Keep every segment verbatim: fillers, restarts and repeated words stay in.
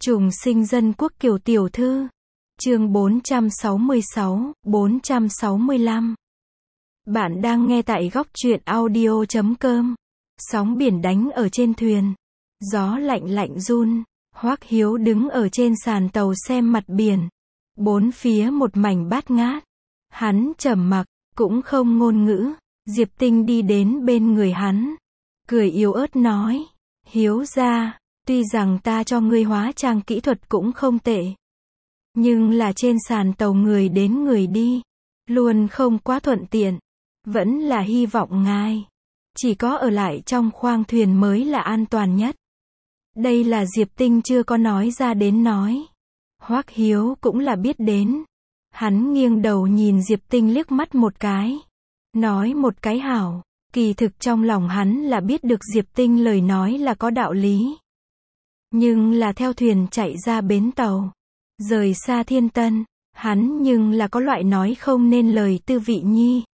Trùng sinh dân quốc Kiều tiểu thư. Chương bốn trăm sáu mươi sáu, bốn trăm sáu mươi lăm. Bạn đang nghe tại góc truyện audio chấm com. Sóng biển đánh ở trên thuyền. Gió lạnh lạnh run. Hoắc Hiếu đứng ở trên sàn tàu xem mặt biển. Bốn phía một mảnh bát ngát. Hắn trầm mặc, cũng không ngôn ngữ. Diệp Tinh đi đến bên người hắn. Cười yếu ớt nói. Hiếu gia, tuy rằng ta cho ngươi hóa trang kỹ thuật cũng không tệ. Nhưng là trên sàn tàu người đến người đi. Luôn không quá thuận tiện. Vẫn là hy vọng ngài. Chỉ có ở lại trong khoang thuyền mới là an toàn nhất. Đây là Diệp Tinh chưa có nói ra đến nói. Hoắc Hiếu cũng là biết đến. Hắn nghiêng đầu nhìn Diệp Tinh liếc mắt một cái. Nói một cái hảo. Kỳ thực trong lòng hắn là biết được Diệp Tinh lời nói là có đạo lý. Nhưng là theo thuyền chạy ra bến tàu. Rời xa Thiên Tân. Hắn nhưng là có loại nói không nên lời tư vị nhi.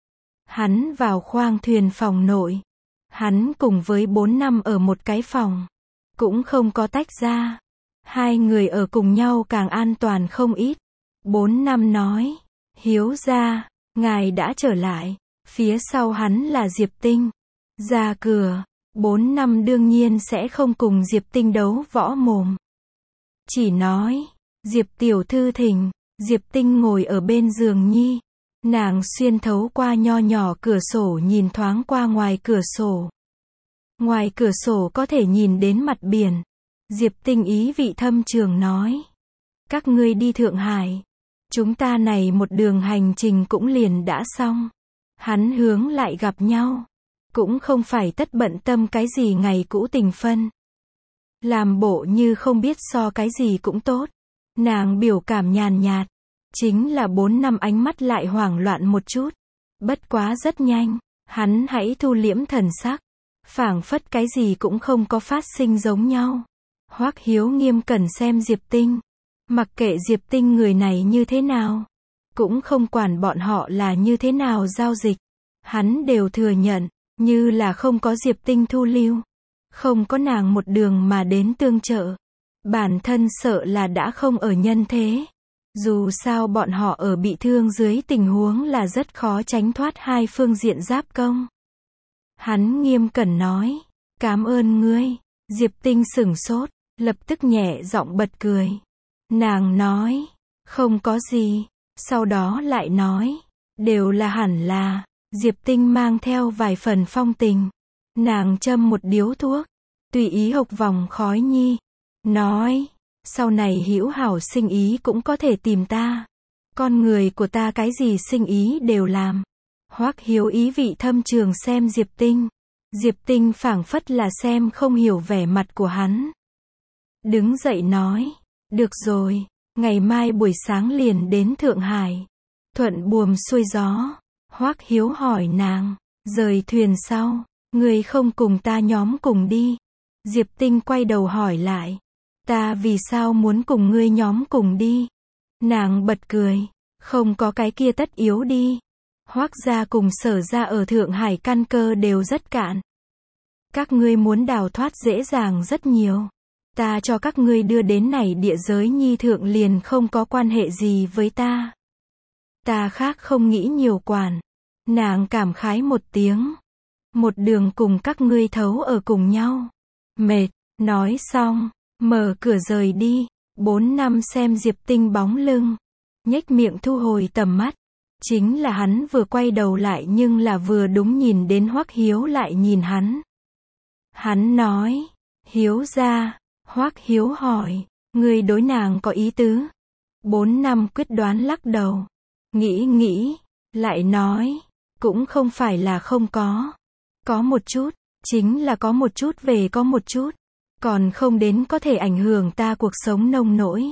Hắn vào khoang thuyền phòng nội. Hắn cùng với bốn năm ở một cái phòng. Cũng không có tách ra. Hai người ở cùng nhau càng an toàn không ít. Bốn năm nói. Hiếu gia, ngài đã trở lại. Phía sau hắn là Diệp Tinh. Ra cửa. Bốn năm đương nhiên sẽ không cùng Diệp Tinh đấu võ mồm. Chỉ nói. Diệp tiểu thư thỉnh. Diệp Tinh ngồi ở bên giường nhi. Nàng xuyên thấu qua nho nhỏ cửa sổ nhìn thoáng qua ngoài cửa sổ. Ngoài cửa sổ có thể nhìn đến mặt biển. Diệp Tinh ý vị thâm trường nói. Các ngươi đi Thượng Hải. Chúng ta này một đường hành trình cũng liền đã xong. Hắn hướng lại gặp nhau. Cũng không phải tất bận tâm cái gì ngày cũ tình phân. Làm bộ như không biết so cái gì cũng tốt. Nàng biểu cảm nhàn nhạt. Chính là bốn năm ánh mắt lại hoảng loạn một chút. Bất quá rất nhanh. Hắn hãy thu liễm thần sắc. Phảng phất cái gì cũng không có phát sinh giống nhau. Hoắc Hiếu nghiêm cẩn xem Diệp Tinh. Mặc kệ Diệp Tinh người này như thế nào. Cũng không quản bọn họ là như thế nào giao dịch. Hắn đều thừa nhận. Như là không có Diệp Tinh thu lưu. Không có nàng một đường mà đến tương trợ. Bản thân sợ là đã không ở nhân thế. Dù sao bọn họ ở bị thương dưới tình huống là rất khó tránh thoát hai phương diện giáp công. Hắn nghiêm cẩn nói. Cảm ơn ngươi. Diệp Tinh sửng sốt. Lập tức nhẹ giọng bật cười. Nàng nói. Không có gì. Sau đó lại nói. Đều là hẳn là. Diệp Tinh mang theo vài phần phong tình. Nàng châm một điếu thuốc. Tùy ý hộc vòng khói nhi. Nói. Sau này hữu hảo sinh ý cũng có thể tìm ta. Con người của ta cái gì sinh ý đều làm. Hoắc Hiếu ý vị thâm trường xem Diệp Tinh. Diệp Tinh phảng phất là xem không hiểu vẻ mặt của hắn. Đứng dậy nói. Được rồi. Ngày mai buổi sáng liền đến Thượng Hải. Thuận buồm xuôi gió. Hoắc Hiếu hỏi nàng. Rời thuyền sau. Người không cùng ta nhóm cùng đi. Diệp Tinh quay đầu hỏi lại. Ta vì sao muốn cùng ngươi nhóm cùng đi? Nàng bật cười. Không có cái kia tất yếu đi. Hoắc gia cùng Sở gia ở Thượng Hải căn cơ đều rất cạn. Các ngươi muốn đào thoát dễ dàng rất nhiều. Ta cho các ngươi đưa đến này địa giới nhi thượng liền không có quan hệ gì với ta. Ta khác không nghĩ nhiều quản. Nàng cảm khái một tiếng. Một đường cùng các ngươi thấu ở cùng nhau. Mệt. Nói xong. Mở cửa rời đi. Bốn năm xem Diệp Tinh bóng lưng. Nhếch miệng thu hồi tầm mắt. Chính là hắn vừa quay đầu lại nhưng là vừa đúng nhìn đến Hoắc Hiếu lại nhìn hắn. Hắn nói. Hiếu gia. Hoắc Hiếu hỏi. Người đối nàng có ý tứ. Bốn năm quyết đoán lắc đầu. Nghĩ nghĩ. Lại nói. Cũng không phải là không có. Có một chút. Chính là có một chút về có một chút. Còn không đến có thể ảnh hưởng ta cuộc sống nông nỗi.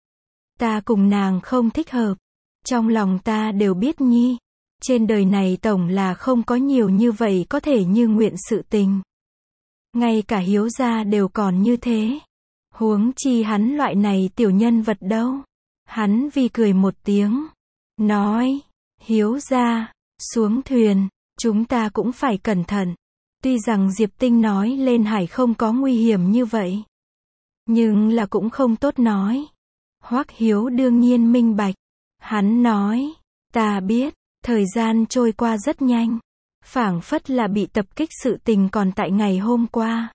Ta cùng nàng không thích hợp. Trong lòng ta đều biết nhi. Trên đời này tổng là không có nhiều như vậy có thể như nguyện sự tình. Ngay cả Hiếu gia đều còn như thế. Huống chi hắn loại này tiểu nhân vật đâu. Hắn vì cười một tiếng. Nói. Hiếu gia. Xuống thuyền. Chúng ta cũng phải cẩn thận. Tuy rằng Diệp Tinh nói lên hải không có nguy hiểm như vậy. Nhưng là cũng không tốt nói. Hoắc Hiếu đương nhiên minh bạch. Hắn nói, ta biết, thời gian trôi qua rất nhanh. Phảng phất là bị tập kích sự tình còn tại ngày hôm qua.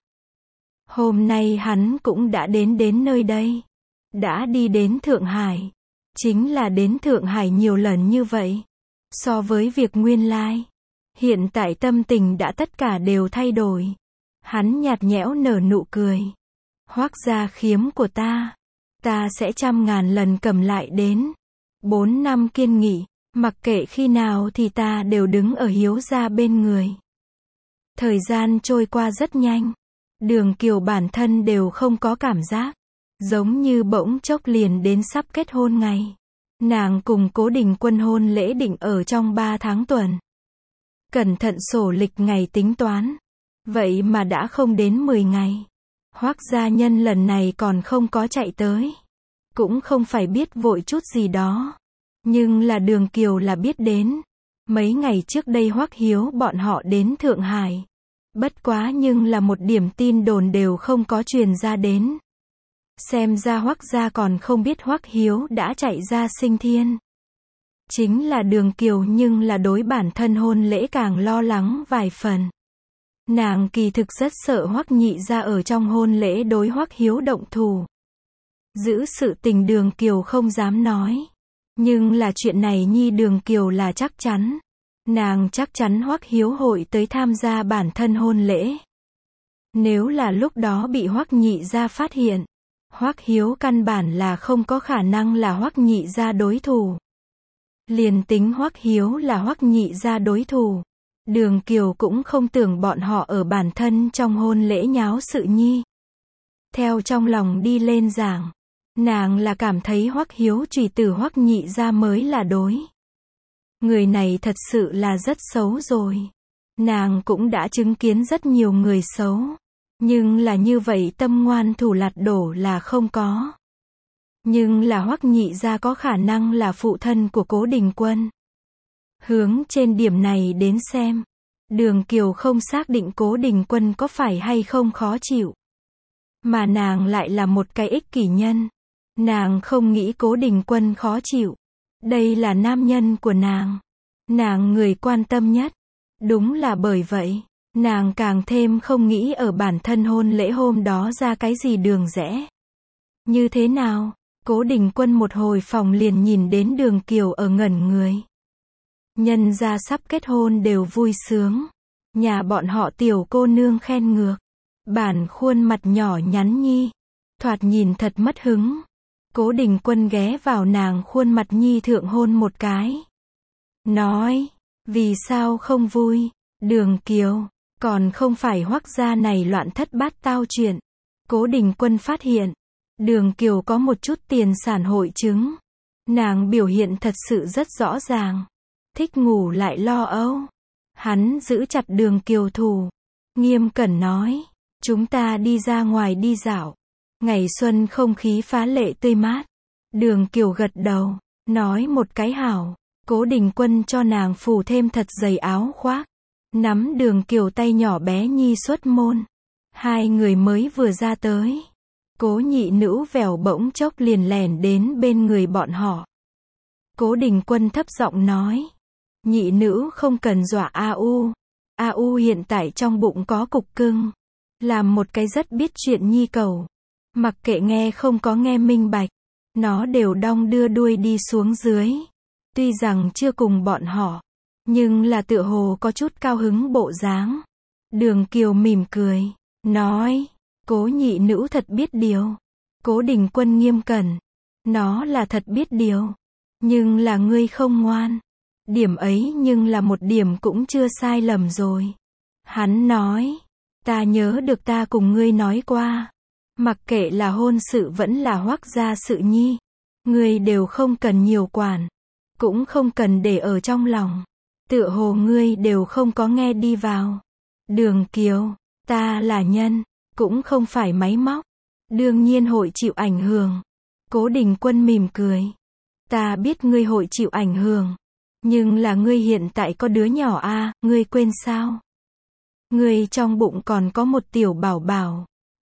Hôm nay hắn cũng đã đến đến nơi đây. Đã đi đến Thượng Hải. Chính là đến Thượng Hải nhiều lần như vậy. So với việc nguyên lai. Hiện tại tâm tình đã tất cả đều thay đổi. Hắn nhạt nhẽo nở nụ cười. Hoắc gia khiếm của ta. Ta sẽ trăm ngàn lần cầm lại đến. Bốn năm kiên nghị. Mặc kệ khi nào thì ta đều đứng ở Hiếu gia bên người. Thời gian trôi qua rất nhanh. Đường Kiều bản thân đều không có cảm giác. Giống như bỗng chốc liền đến sắp kết hôn ngày. Nàng cùng Cố Đình Quân hôn lễ định ở trong ba tháng tuần. Cẩn thận sổ lịch ngày tính toán. Vậy mà đã không đến mười ngày. Hoắc gia nhân lần này còn không có chạy tới. Cũng không phải biết vội chút gì đó. Nhưng là Đường Kiều là biết đến. Mấy ngày trước đây Hoắc Hiếu bọn họ đến Thượng Hải. Bất quá nhưng là một điểm tin đồn đều không có truyền ra đến. Xem ra Hoắc gia còn không biết Hoắc Hiếu đã chạy ra sinh thiên. Chính là Đường Kiều nhưng là đối bản thân hôn lễ càng lo lắng vài phần. Nàng kỳ thực rất sợ Hoắc nhị gia ở trong hôn lễ đối Hoắc Hiếu động thủ. Giữ sự tình Đường Kiều không dám nói. Nhưng là chuyện này nhi Đường Kiều là chắc chắn. Nàng chắc chắn Hoắc Hiếu hội tới tham gia bản thân hôn lễ. Nếu là lúc đó bị Hoắc nhị gia phát hiện, Hoắc Hiếu căn bản là không có khả năng là Hoắc nhị gia đối thủ. Liền tính Hoắc Hiếu là Hoắc nhị gia đối thủ, Đường Kiều cũng không tưởng bọn họ ở bản thân trong hôn lễ nháo sự nhi. Theo trong lòng đi lên giảng, nàng là cảm thấy Hoắc Hiếu trùy tử Hoắc nhị gia mới là đối. Người này thật sự là rất xấu rồi. Nàng cũng đã chứng kiến rất nhiều người xấu. Nhưng là như vậy tâm ngoan thủ lạt đổ là không có. Nhưng là Hoắc nhị gia có khả năng là phụ thân của Cố Đình Quân. Hướng trên điểm này đến xem. Đường Kiều không xác định Cố Đình Quân có phải hay không khó chịu. Mà nàng lại là một cái ích kỷ nhân. Nàng không nghĩ Cố Đình Quân khó chịu. Đây là nam nhân của nàng. Nàng người quan tâm nhất. Đúng là bởi vậy, nàng càng thêm không nghĩ ở bản thân hôn lễ hôm đó ra cái gì đường rẽ. Như thế nào? Cố Đình Quân một hồi phòng liền nhìn đến Đường Kiều ở ngẩn người. Nhân gia sắp kết hôn đều vui sướng. Nhà bọn họ tiểu cô nương khen ngược. Bản khuôn mặt nhỏ nhắn nhi. Thoạt nhìn thật mất hứng. Cố Đình Quân ghé vào nàng khuôn mặt nhi thượng hôn một cái. Nói, vì sao không vui? Đường Kiều, còn không phải Hoắc gia này loạn thất bát tao chuyện. Cố Đình Quân phát hiện, Đường Kiều có một chút tiền sản hội chứng. Nàng biểu hiện thật sự rất rõ ràng. Thích ngủ lại lo âu. Hắn giữ chặt Đường Kiều thủ. Nghiêm cẩn nói, chúng ta đi ra ngoài đi dạo. Ngày xuân không khí phá lệ tươi mát. Đường Kiều gật đầu, nói một cái hảo. Cố Đình Quân cho nàng phủ thêm thật dày áo khoác. Nắm Đường Kiều tay nhỏ bé nhi xuất môn. Hai người mới vừa ra tới. Cố nhị nữ vèo bỗng chốc liền lèn đến bên người bọn họ. Cố Đình Quân thấp giọng nói. Nhị nữ không cần dọa A U. A U hiện tại trong bụng có cục cưng. Làm một cái rất biết chuyện nhi cầu. Mặc kệ nghe không có nghe minh bạch. Nó đều đong đưa đuôi đi xuống dưới. Tuy rằng chưa cùng bọn họ. Nhưng là tựa hồ có chút cao hứng bộ dáng. Đường Kiều mỉm cười. Nói. Cố nhị nữ thật biết điều. Cố Đình Quân nghiêm cẩn. Nó là thật biết điều. Nhưng là ngươi không ngoan. Điểm ấy nhưng là một điểm cũng chưa sai lầm rồi. Hắn nói. Ta nhớ được ta cùng ngươi nói qua. Mặc kệ là hôn sự vẫn là Hoắc gia sự nhi. Ngươi đều không cần nhiều quản. Cũng không cần để ở trong lòng. Tựa hồ ngươi đều không có nghe đi vào. Đường Kiều. Ta là nhân. Cũng không phải máy móc. Đương nhiên hội chịu ảnh hưởng. Cố Đình Quân mỉm cười. Ta biết ngươi hội chịu ảnh hưởng. Nhưng là ngươi hiện tại có đứa nhỏ a, ngươi quên sao? Ngươi trong bụng còn có một tiểu bảo bảo.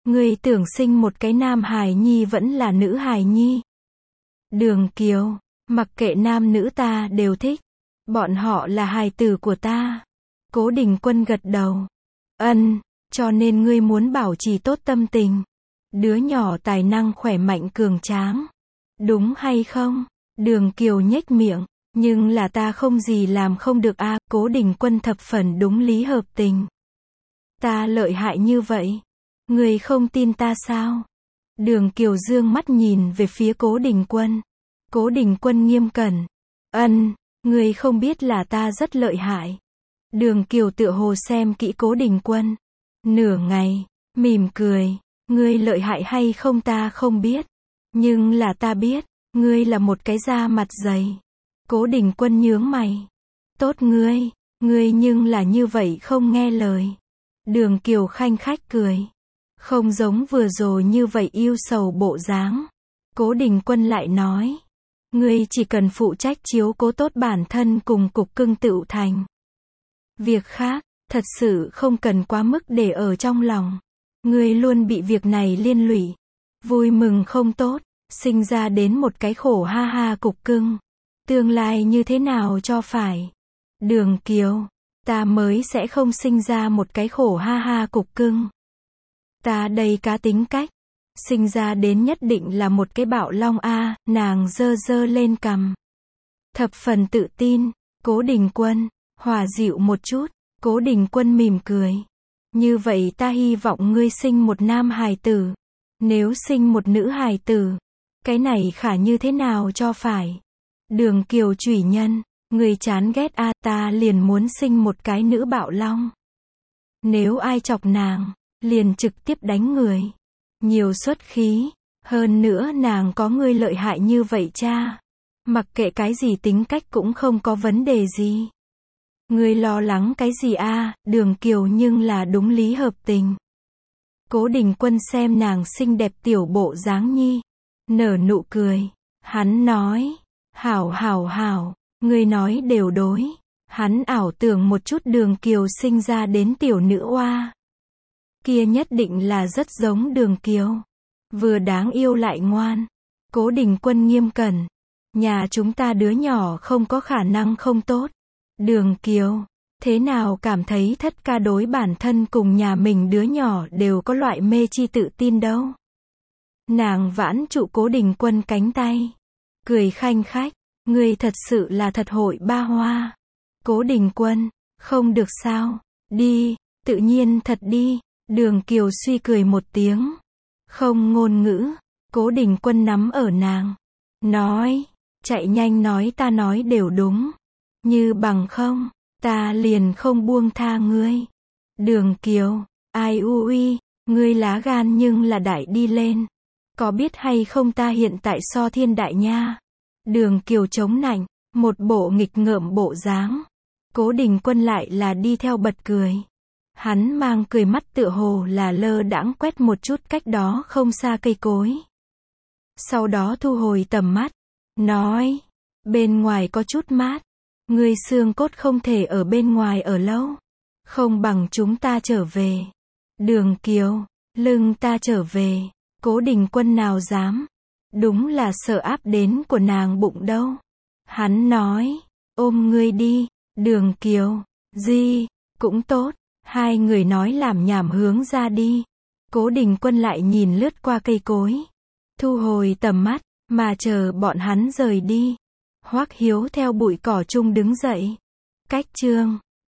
Ngươi tưởng sinh một cái nam hài nhi vẫn là nữ hài nhi. Đường Kiều, mặc kệ nam nữ ta đều thích. Bọn họ là hài tử của ta. Cố Đình Quân gật đầu. Ân, cho nên ngươi muốn bảo trì tốt tâm tình. Đứa nhỏ tài năng khỏe mạnh cường tráng. Đúng hay không? Đường Kiều nhếch miệng. Nhưng là ta không gì làm không được a. Cố Đình Quân thập phần đúng lý hợp tình. Ta lợi hại như vậy. Ngươi không tin ta sao? Đường Kiều dương mắt nhìn về phía Cố Đình Quân. Cố Đình Quân nghiêm cẩn. Ân, ngươi không biết là ta rất lợi hại. Đường Kiều tựa hồ xem kỹ Cố Đình Quân. Nửa ngày, mỉm cười. Ngươi lợi hại hay không ta không biết. Nhưng là ta biết, ngươi là một cái da mặt dày. Cố Đình Quân nhướng mày. Tốt ngươi, ngươi nhưng là như vậy không nghe lời. Đường Kiều khanh khách cười. Không giống vừa rồi như vậy yêu sầu bộ dáng. Cố Đình Quân lại nói. Ngươi chỉ cần phụ trách chiếu cố tốt bản thân cùng cục cưng tựu thành. Việc khác, thật sự không cần quá mức để ở trong lòng. Ngươi luôn bị việc này liên lụy. Vui mừng không tốt, sinh ra đến một cái khổ ha ha cục cưng. Tương lai như thế nào cho phải? Đường Kiều, ta mới sẽ không sinh ra một cái khổ ha ha cục cưng. Ta đây cá tính cách. Sinh ra đến nhất định là một cái bạo long a. Nàng dơ dơ lên cằm. Thập phần tự tin. Cố Đình Quân, hòa dịu một chút. Cố Đình Quân mỉm cười. Như vậy ta hy vọng ngươi sinh một nam hài tử. Nếu sinh một nữ hài tử, cái này khả như thế nào cho phải? Đường Kiều chủy nhân, ngươi chán ghét a. Ta liền muốn sinh một cái nữ bạo long. Nếu ai chọc nàng, liền trực tiếp đánh người. Nhiều xuất khí. Hơn nữa nàng có ngươi lợi hại như vậy cha. Mặc kệ cái gì tính cách cũng không có vấn đề gì. Ngươi lo lắng cái gì a? Đường Kiều nhưng là đúng lý hợp tình. Cố Đình Quân xem nàng xinh đẹp tiểu bộ dáng nhi. Nở nụ cười. Hắn nói. Hảo hảo hảo. Ngươi nói đều đối. Hắn ảo tưởng một chút Đường Kiều sinh ra đến tiểu nữ oa. Kia nhất định là rất giống Đường Kiều. Vừa đáng yêu lại ngoan. Cố Đình Quân nghiêm cẩn. Nhà chúng ta đứa nhỏ không có khả năng không tốt. Đường Kiều, thế nào cảm thấy thất ca đối bản thân cùng nhà mình đứa nhỏ đều có loại mê chi tự tin đâu. Nàng vãn trụ Cố Đình Quân cánh tay. Cười khanh khách. Ngươi thật sự là thật hội ba hoa. Cố Đình Quân, không được sao. Đi, tự nhiên thật đi. Đường Kiều suy cười một tiếng. Không ngôn ngữ. Cố Đình Quân nắm ở nàng. Nói, chạy nhanh nói ta nói đều đúng. Như bằng không, ta liền không buông tha ngươi. Đường Kiều, ai u uy, ngươi lá gan nhưng là đại đi lên. Có biết hay không ta hiện tại so thiên đại nha. Đường Kiều chống nạnh, một bộ nghịch ngợm bộ dáng. Cố Đình Quân lại là đi theo bật cười. Hắn mang cười mắt tựa hồ là lơ đãng quét một chút cách đó không xa cây cối. Sau đó thu hồi tầm mắt. Nói, bên ngoài có chút mát. Ngươi xương cốt không thể ở bên ngoài ở lâu. Không bằng chúng ta trở về. Đường Kiều, lưng ta trở về. Cố Đình Quân nào dám. Đúng là sợ áp đến của nàng bụng đâu. Hắn nói, ôm ngươi đi. Đường Kiều, gì, cũng tốt. Hai người nói làm nhảm hướng ra đi. Cố Đình Quân lại nhìn lướt qua cây cối. Thu hồi tầm mắt, mà chờ bọn hắn rời đi. Hoắc Hiếu theo bụi cỏ chung đứng dậy. Cách chương